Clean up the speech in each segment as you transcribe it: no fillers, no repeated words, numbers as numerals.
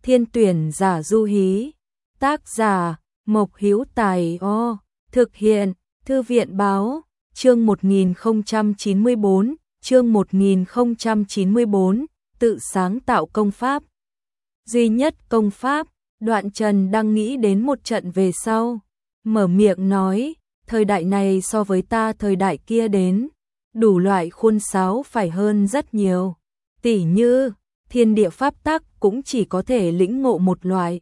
Thiên tuyển giả du hí. Tác giả Mộc Hữu Tài. Thực hiện Thư viện báo. Chương 1094, chương 1094, tự sáng tạo công pháp. Duy nhất công pháp, Đoạn Trần đang nghĩ đến một trận về sau. Mở miệng nói, thời đại này so với ta thời đại kia đến, đủ loại khuôn sáo phải hơn rất nhiều. Tỉ như, thiên địa pháp tắc cũng chỉ có thể lĩnh ngộ một loại.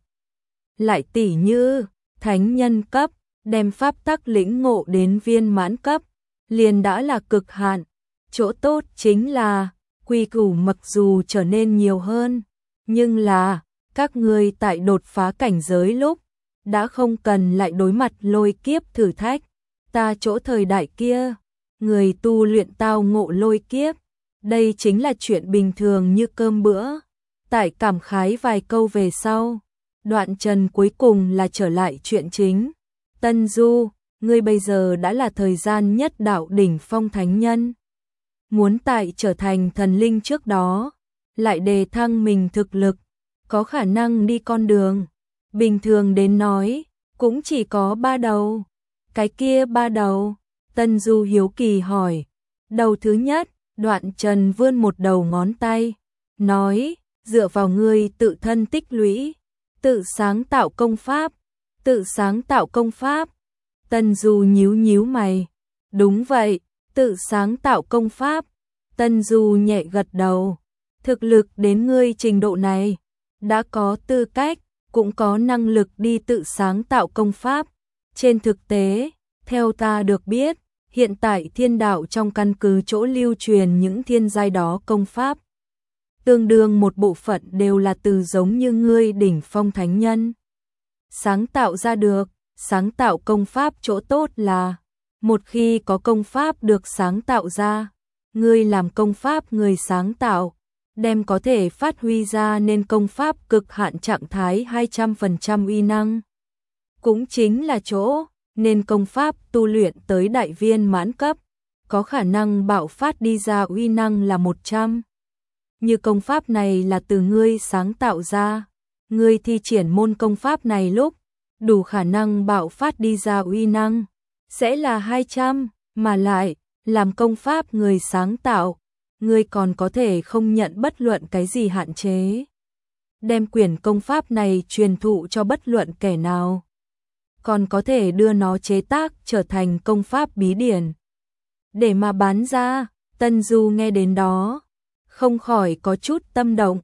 Lại tỉ như, thánh nhân cấp, đem pháp tắc lĩnh ngộ đến viên mãn cấp, liền đã là cực hạn. Chỗ tốt chính là, quy củ mặc dù trở nên nhiều hơn, nhưng là, các ngươi tại đột phá cảnh giới lúc, đã không cần lại đối mặt lôi kiếp thử thách. Ta chỗ thời đại kia, người tu luyện tao ngộ lôi kiếp, đây chính là chuyện bình thường như cơm bữa. Tại cảm khái vài câu về sau, Đoạn Trần cuối cùng là trở lại chuyện chính. Tân Du, ngươi bây giờ đã là thời gian nhất đạo đỉnh phong thánh nhân. Muốn tại trở thành thần linh trước đó, lại đề thăng mình thực lực, có khả năng đi con đường. Bình thường đến nói, cũng chỉ có 3 đầu. Cái kia 3 đầu, Tân Du hiếu kỳ hỏi. Đầu thứ nhất, Đoạn Trần vươn một đầu ngón tay, nói, dựa vào ngươi tự thân tích lũy, tự sáng tạo công pháp, tự sáng tạo công pháp. Tân Du nhíu nhíu mày, đúng vậy, tự sáng tạo công pháp. Tân Du nhẹ gật đầu, thực lực đến ngươi trình độ này, đã có tư cách, cũng có năng lực đi tự sáng tạo công pháp. Trên thực tế, theo ta được biết, hiện tại thiên đạo trong căn cứ chỗ lưu truyền những thiên giai đó công pháp, tương đương một bộ phận đều là từ giống như ngươi đỉnh phong thánh nhân sáng tạo ra được. Sáng tạo công pháp chỗ tốt là, một khi có công pháp được sáng tạo ra, ngươi làm công pháp người sáng tạo, đem có thể phát huy ra nên công pháp cực hạn trạng thái 200% uy năng. Cũng chính là chỗ, nên công pháp tu luyện tới đại viên mãn cấp, có khả năng bạo phát đi ra uy năng là 100. Như công pháp này là từ ngươi sáng tạo ra, ngươi thi triển môn công pháp này lúc, đủ khả năng bạo phát đi ra uy năng, sẽ là 200, mà lại, làm công pháp người sáng tạo, ngươi còn có thể không nhận bất luận cái gì hạn chế. Đem quyển công pháp này truyền thụ cho bất luận kẻ nào. Còn có thể đưa nó chế tác trở thành công pháp bí điển. Để mà bán ra, Tân Du nghe đến đó, không khỏi có chút tâm động.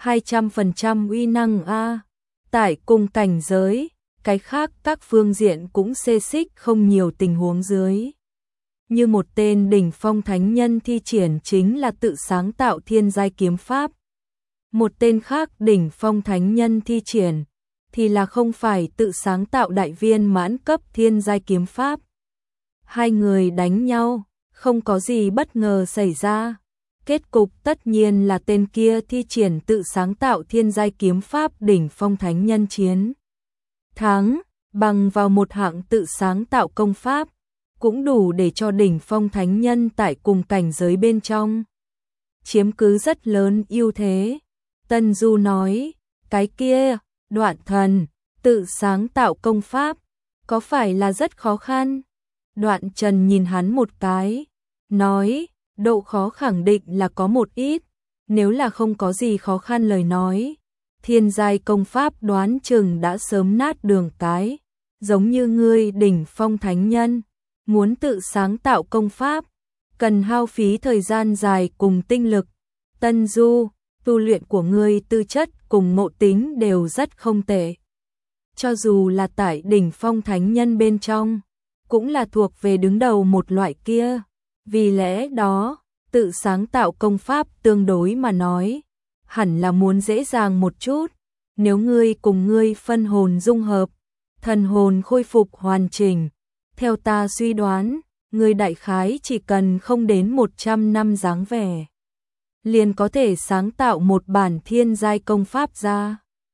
200% uy năng a, tại cùng cảnh giới, cái khác các phương diện cũng xê xích không nhiều tình huống dưới. Như một tên đỉnh phong thánh nhân thi triển chính là tự sáng tạo thiên giai kiếm pháp. Một tên khác đỉnh phong thánh nhân thi triển, thì là không phải tự sáng tạo đại viên mãn cấp thiên giai kiếm pháp. Hai người đánh nhau, không có gì bất ngờ xảy ra. Kết cục tất nhiên là tên kia thi triển tự sáng tạo thiên giai kiếm pháp đỉnh phong thánh nhân chiến thắng, bằng vào một hạng tự sáng tạo công pháp, cũng đủ để cho đỉnh phong thánh nhân tại cùng cảnh giới bên trong chiếm cứ rất lớn ưu thế. Tân Du nói, cái kia, Đoạn Thần, tự sáng tạo công pháp, có phải là rất khó khăn? Đoạn Trần nhìn hắn một cái, nói, độ khó khẳng định là có một ít, nếu là không có gì khó khăn lời nói, thiên giai công pháp đoán chừng đã sớm nát đường cái, giống như ngươi đỉnh phong thánh nhân, muốn tự sáng tạo công pháp, cần hao phí thời gian dài cùng tinh lực. Tân Du, tu luyện của ngươi tư chất cùng ngộ tính đều rất không tệ. Cho dù là tại đỉnh phong thánh nhân bên trong, cũng là thuộc về đứng đầu một loại kia. Vì lẽ đó, tự sáng tạo công pháp tương đối mà nói, hẳn là muốn dễ dàng một chút. Nếu ngươi cùng ngươi phân hồn dung hợp, thần hồn khôi phục hoàn chỉnh, theo ta suy đoán, ngươi đại khái chỉ cần không đến 100 năm dáng vẻ, liền có thể sáng tạo một bản thiên giai công pháp ra.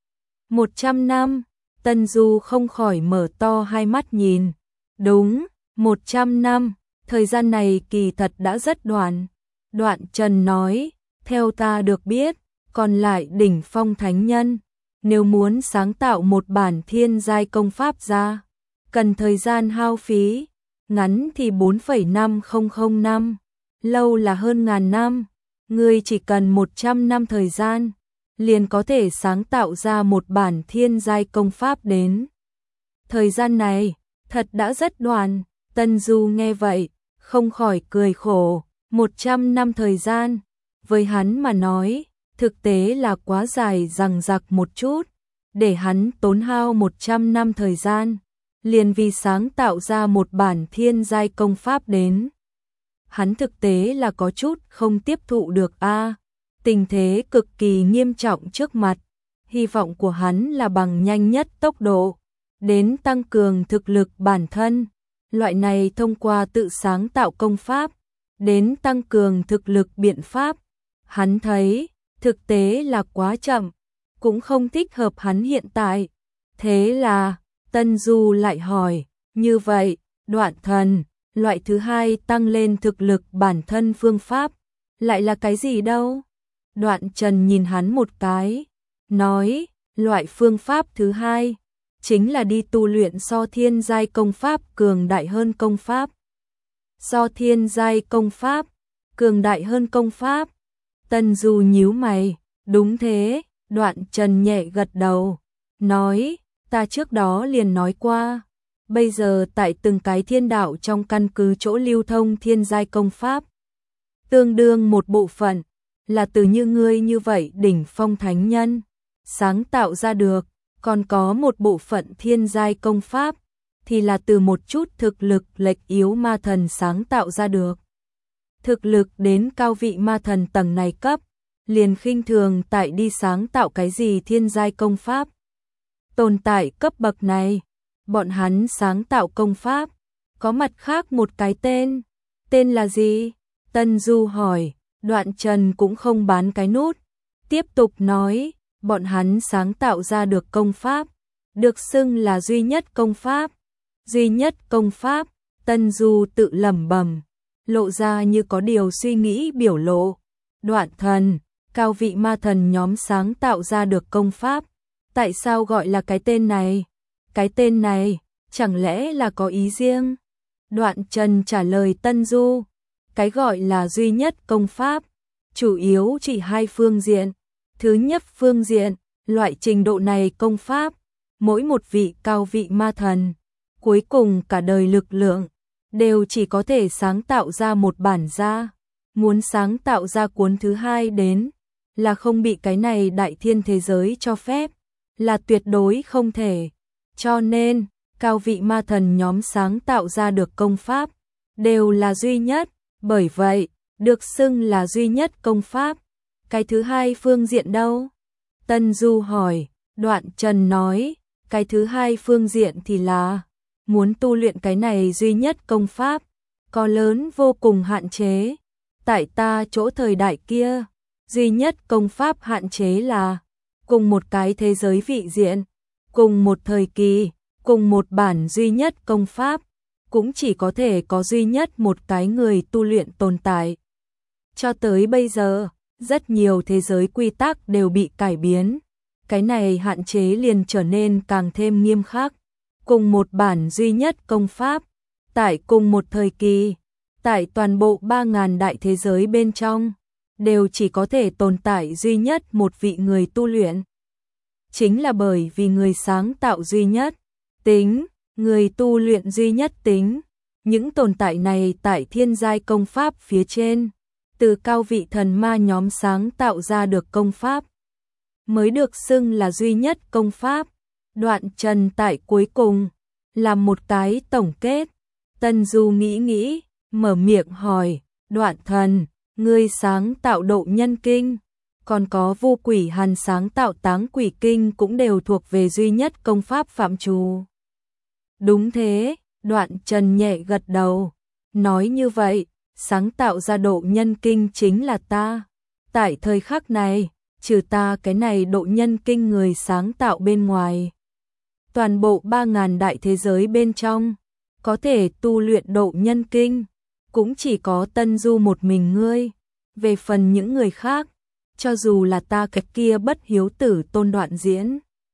100 năm, Tân Du không khỏi mở to hai mắt nhìn. Đúng, 100 năm, thời gian này kỳ thật đã rất đoạn. Đoạn Trần nói, theo ta được biết, còn lại đỉnh phong thánh nhân, Nếu muốn sáng tạo một bản thiên giai công pháp ra, cần thời gian hao phí, ngắn thì 4,5005 năm, lâu là hơn ngàn năm. Ngươi chỉ cần 100 năm thời gian, liền có thể sáng tạo ra một bản thiên giai công pháp đến. Thời gian này, thật đã rất đoạn. Tân Du nghe vậy, không khỏi cười khổ. 100 năm thời gian, với hắn mà nói, thực tế là quá dài dằng dặc một chút. Để hắn tốn hao 100 năm thời gian, liền vì sáng tạo ra một bản thiên giai công pháp đến. Hắn thực tế là có chút không tiếp thụ được a. Tình thế cực kỳ nghiêm trọng trước mặt, hy vọng của hắn là bằng nhanh nhất tốc độ, đến tăng cường thực lực bản thân. Loại này thông qua tự sáng tạo công pháp, đến tăng cường thực lực biện pháp. Hắn thấy, thực tế là quá chậm, cũng không thích hợp hắn hiện tại. Thế là, Tân Du lại hỏi, như vậy, Đoạn Thần, loại thứ hai tăng lên thực lực bản thân phương pháp, lại là cái gì đâu? Đoạn Trần nhìn hắn một cái, nói, loại phương pháp thứ hai, chính là đi tu luyện so thiên giai công pháp cường đại hơn công pháp. So thiên giai công pháp, cường đại hơn công pháp. Tân Du nhíu mày, đúng thế. Đoạn Trần nhẹ gật đầu, nói, ta trước đó liền nói qua, bây giờ tại từng cái thiên đạo trong căn cứ chỗ lưu thông thiên giai công pháp, tương đương một bộ phận, là từ như ngươi như vậy đỉnh phong thánh nhân, sáng tạo ra được, còn có một bộ phận thiên giai công pháp, thì là từ một chút thực lực lệch yếu ma thần sáng tạo ra được. Thực lực đến cao vị ma thần tầng này cấp, liền khinh thường tại đi sáng tạo cái gì thiên giai công pháp. Tồn tại cấp bậc này, bọn hắn sáng tạo công pháp, có mặt khác một cái tên. Tên là gì? Tân Du hỏi. Đoạn Trần cũng không bán cái nút, tiếp tục nói, bọn hắn sáng tạo ra được công pháp, được xưng là duy nhất công pháp. Duy nhất công pháp, Tân Du tự lẩm bẩm, lộ ra như có điều suy nghĩ biểu lộ. Đoạn Thần, cao vị ma thần nhóm sáng tạo ra được công pháp, tại sao gọi là cái tên này? Cái tên này, chẳng lẽ là có ý riêng? Đoạn Trần trả lời Tân Du, cái gọi là duy nhất công pháp, chủ yếu chỉ hai phương diện. Thứ nhất phương diện, loại trình độ này công pháp, mỗi một vị cao vị ma thần, cuối cùng cả đời lực lượng, đều chỉ có thể sáng tạo ra một bản ra. Muốn sáng tạo ra cuốn thứ hai đến, là không bị cái này đại thiên thế giới cho phép, là tuyệt đối không thể. Cho nên, cao vị ma thần nhóm sáng tạo ra được công pháp, đều là duy nhất, bởi vậy, được xưng là duy nhất công pháp. Cái thứ hai phương diện đâu? Tân Du hỏi. Đoạn Trần nói, cái thứ hai phương diện thì là, muốn tu luyện cái này duy nhất công pháp, có lớn vô cùng hạn chế. Tại ta chỗ thời đại kia, duy nhất công pháp hạn chế là, cùng một cái thế giới vị diện, cùng một thời kỳ, cùng một bản duy nhất công pháp, cũng chỉ có thể có duy nhất một cái người tu luyện tồn tại. Cho tới bây giờ, rất nhiều thế giới quy tắc đều bị cải biến, cái này hạn chế liền trở nên càng thêm nghiêm khắc. Cùng một bản duy nhất công pháp, tại cùng một thời kỳ, tại toàn bộ 3.000 đại thế giới bên trong, đều chỉ có thể tồn tại duy nhất một vị người tu luyện. Chính là bởi vì người sáng tạo duy nhất, tính, người tu luyện duy nhất tính, những tồn tại này tại thiên giai công pháp phía trên, từ cao vị thần ma nhóm sáng tạo ra được công pháp, mới được xưng là duy nhất công pháp. Đoạn Trần tại cuối cùng, làm một cái tổng kết. Tân Du nghĩ, mở miệng hỏi, Đoạn Thần, ngươi sáng tạo Độ Nhân Kinh, còn có Vu Quỷ Hàn sáng tạo Táng Quỷ Kinh cũng đều thuộc về duy nhất công pháp phạm trù. Đúng thế, Đoạn Trần nhẹ gật đầu, nói như vậy, sáng tạo ra Độ Nhân Kinh chính là ta. Tại thời khắc này, trừ ta cái này Độ Nhân Kinh người sáng tạo bên ngoài, toàn bộ 3.000 đại thế giới bên trong, có thể tu luyện Độ Nhân Kinh, cũng chỉ có Tân Du một mình ngươi. Về phần những người khác, cho dù là ta cái kia bất hiếu tử Tôn Đoạn Diễn,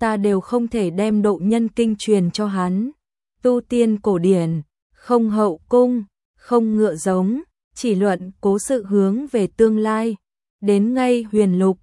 ta đều không thể đem độ nhân kinh truyền cho hắn. Tu tiên cổ điển, không hậu cung, không ngựa giống, chỉ luận cố sự hướng về tương lai. Đến ngay huyền lục,